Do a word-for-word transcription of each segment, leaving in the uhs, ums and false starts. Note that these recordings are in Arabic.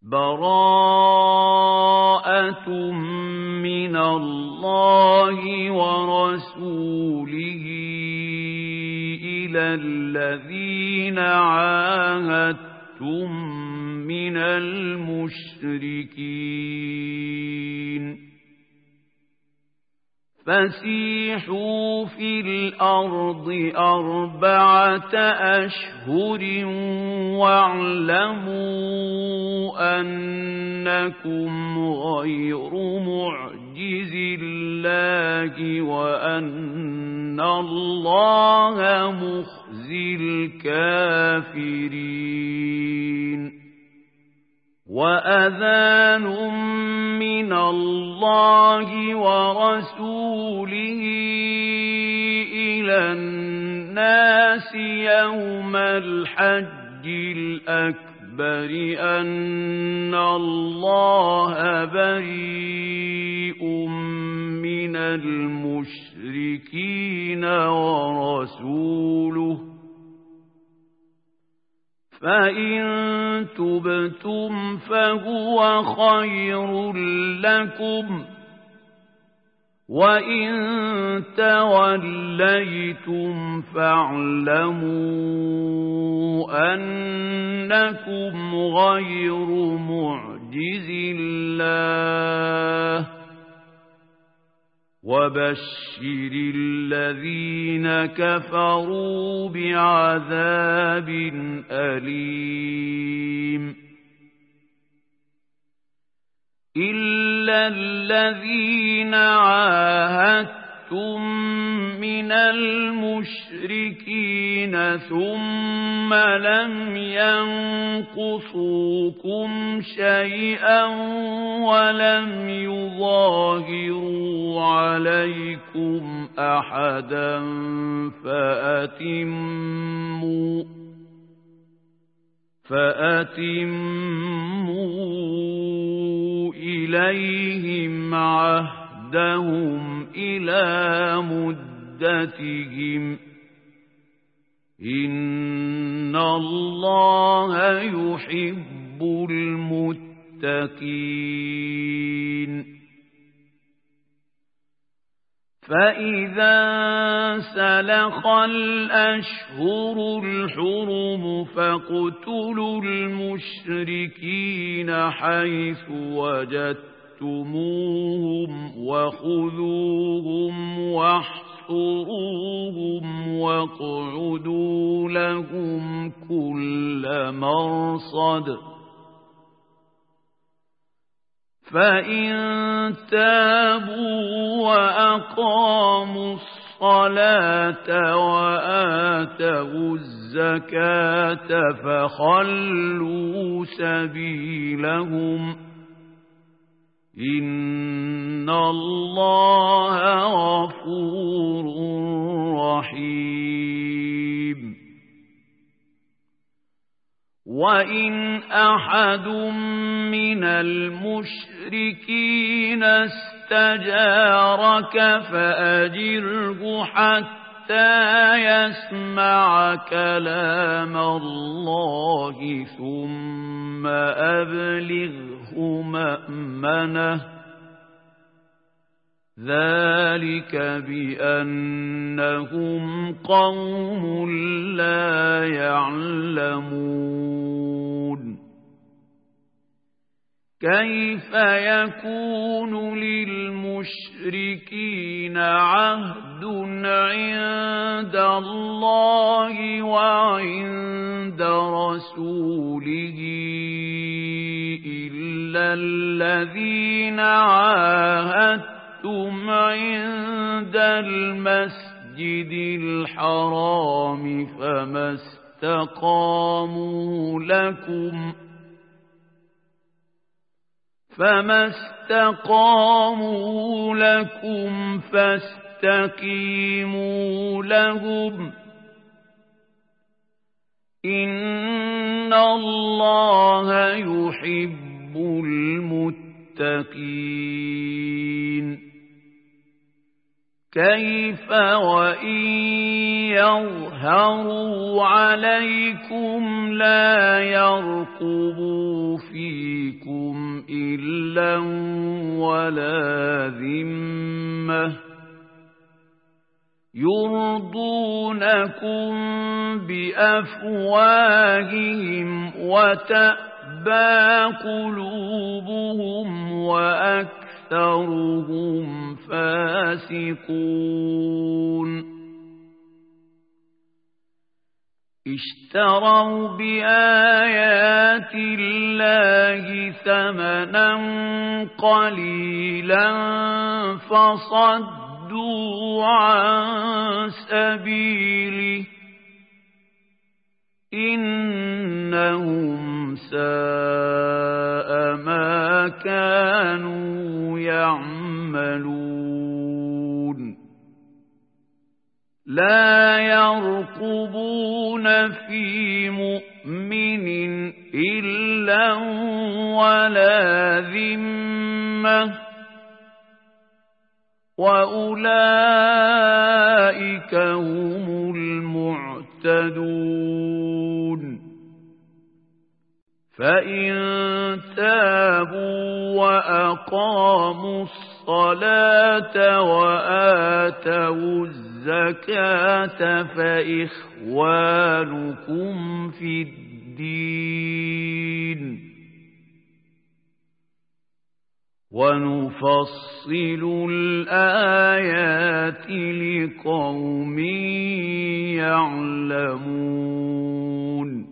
براءة من الله ورسوله إلى الذين عاهدتم من المشركين فسيحوا في الأرض أربعة أشهر واعلموا أنكم غير معجز الله وأن الله مخزي الكافرين وأذان من الله ورسوله إلى الناس يوم الحج الأكبر أن الله بريء من المشركين ورسوله فإن تبتم فهو خير لكم وإن توليتم فاعلموا أنكم غير معجز الله وبشر الذين كفروا بعذاب أليم إلا الذين عاهدتم من المشركين ثم لم ينقصوكم شيئا ولم يظاهروا عليكم أحدا فأتموا فأتموا إليهم عهدهم إلى مدتهم إن الله يحب المتقين فإذا سلخ الأشهر الحرم فاقتلوا المشركين حيث وجدتموهم وخذوهم واحصروهم واقعدوا لهم كل مرصد فإن تابوا وأقاموا الصلاة وآتوا الزكاة فخلوا سبيلهم إن الله غفور رحيم وإن أحد من المشركين استجارك فأجره حتى يسمع كلام الله ثم أبلغه مأمنه ذلك بأنهم قوم لا يعلمون كيف يكون للمشركين عهد عند الله وعند رسوله إلا الذين عاهدتم عند المسجد الحرام فما استقاموا لكم فما استقاموا لكم فاستقيموا لهم إن الله يحب المتقين كيف وإن يظهروا عليكم لا يرقبوا فيكم غِلًّا وَلَا ذِمَّةً يُرْضُونَكُم بِأَفْوَاهِهِمْ وَتَأْبَىٰ قُلُوبُهُمْ وَأَكْثَرُهُمْ فَاسِقُونَ اشْتَرَوْا بِآيَاتِ اللَّهِ ثَمَنًا قَلِيلًا فَصَدُّوا عَن سَبِيلِهِ إِنَّهُمْ سَاءَ مَا كَانُوا يَعْمَلُونَ لَا يَرْقُبُونَ فِي مُؤْمِنٍ إِلًّا وَلَا ذِمَّةً وَأُولَئِكَ هُمُ الْمُعْتَدُونَ فَإِن تَابُوا وَأَقَامُوا الصَّلَاةَ وَآتَوُا الزَّكَاةَ فَإِخْوَانُكُمْ فِي الدِّينِ وَنُفَصِّلُ الْآيَاتِ لِقَوْمٍ يَعْلَمُونَ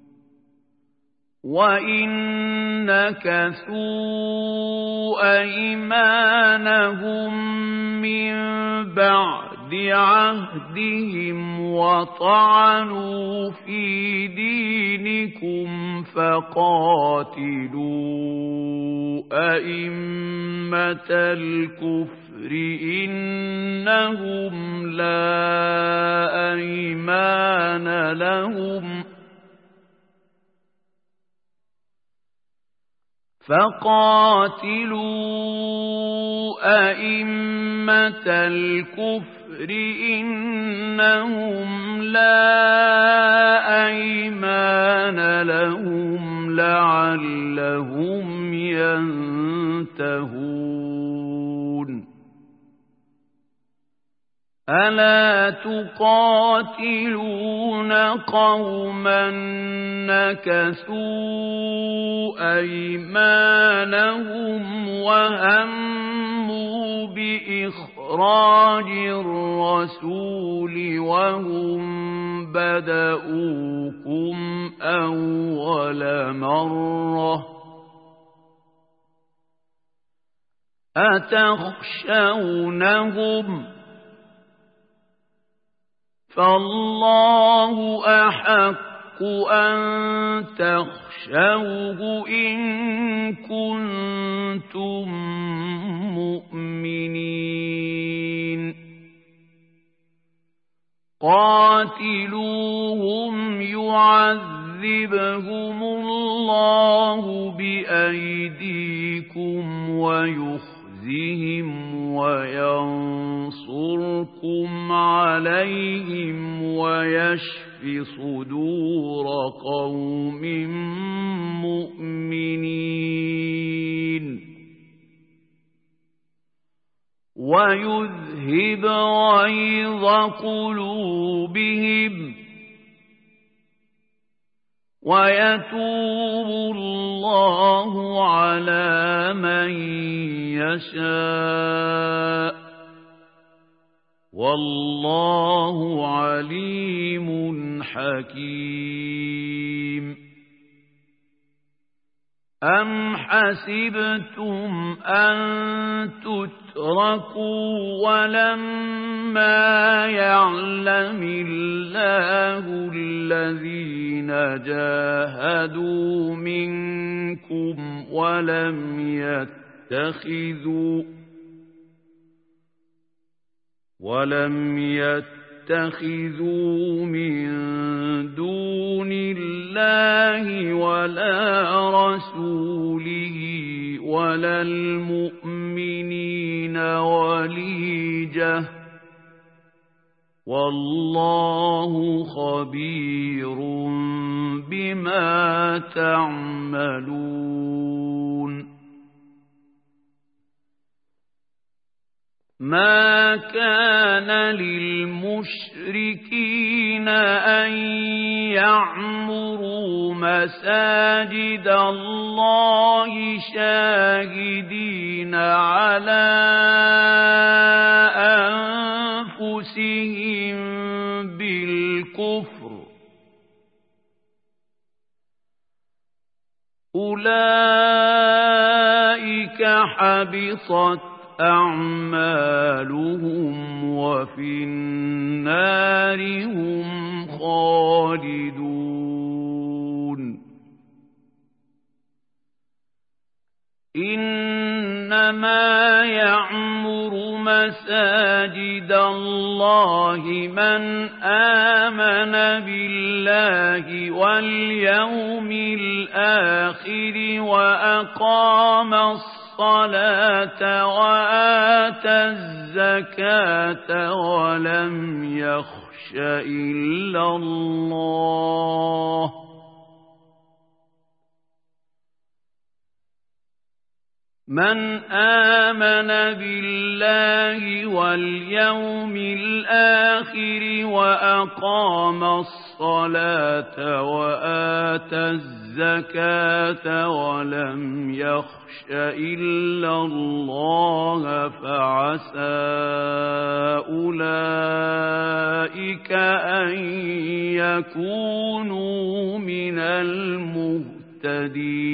وَإِن نَكَثُوا أَيْمَانَهُم مِّن بَعْدِ عَهْدِهِمْ وَطَعَنُوا فِي دِينِكُمْ فَقَاتِلُوا أَئِمَّةَ الْكُفْرِ إِنَّهُمْ لَا أَيْمَانَ لَهُمْ فَقَاتِلُوا أَئِمَّةَ الْكُفْرِ إِنَّهُمْ لَا أَيْمَانَ لَهُمْ لَعَلَّهُمْ يَنتَهُونَ أَلَا تُقَاتِلُونَ قَوْمًا نَكَثُوا أَيْمَانَهُمْ وَهَمُّوا بِإِخْرَاجِ الرَّسُولِ وَهُمْ بَدَءُوكُمْ أَوَّلَ مَرَّةٍ أَتَخْشَوْنَهُمْ فَاللَّهُ أَحَقُّ أَن تَخْشَوْهُ إِن كُنتُم مُّؤْمِنِينَ قَاتِلُوهُمْ يُعَذِّبْهُمُ اللَّهُ بِأَيْدِيكُمْ وَيُخْزِهِمْ وَيَنصُرْكُمْ عَلَيْهِمْ وَيَشْفِ صُدُورَ قَوْمٍ مُّؤْمِنِينَ وَيُذْهِبْ غَيْظَ قُلُوبِهِمْ وَيَتُوبُ اللَّهُ عَلَى مَن يَشَاءُ وَاللَّهُ عَلِيمٌ حَكِيمٌ أَمْ حَسِبْتُمْ أَن تُتْرَكُوا وَلَمَّا يَعْلَمِ اللَّهُ الَّذِينَ جَاهَدُوا مِنكُمْ وَلَمْ يَتَّخِذُوا وَلَمْ يَتَّخِذُوا مِن دُونِ اللَّهِ وَلَا رَسُولِهِ وَلَا الْمُؤْمِنِينَ وَلِيجَةً وَاللَّهُ خَبِيرٌ بِمَا تَعْمَلُونَ ما كان للمشركين أن يعمروا مساجد الله شاهدين على أنفسهم بالكفر أولئك حبطت أعمالهم وفي النار هم خالدون إنما يعمر مساجد الله من آمن بالله واليوم الآخر وأقام الصلاة وآتى الزكاة ولم يخش إلا الله من آمن بالله واليوم الآخر وأقام الصلاة وآتى الزكاة ولم يخش إلا الله فعسى أولئك أن يكونوا من المهتدين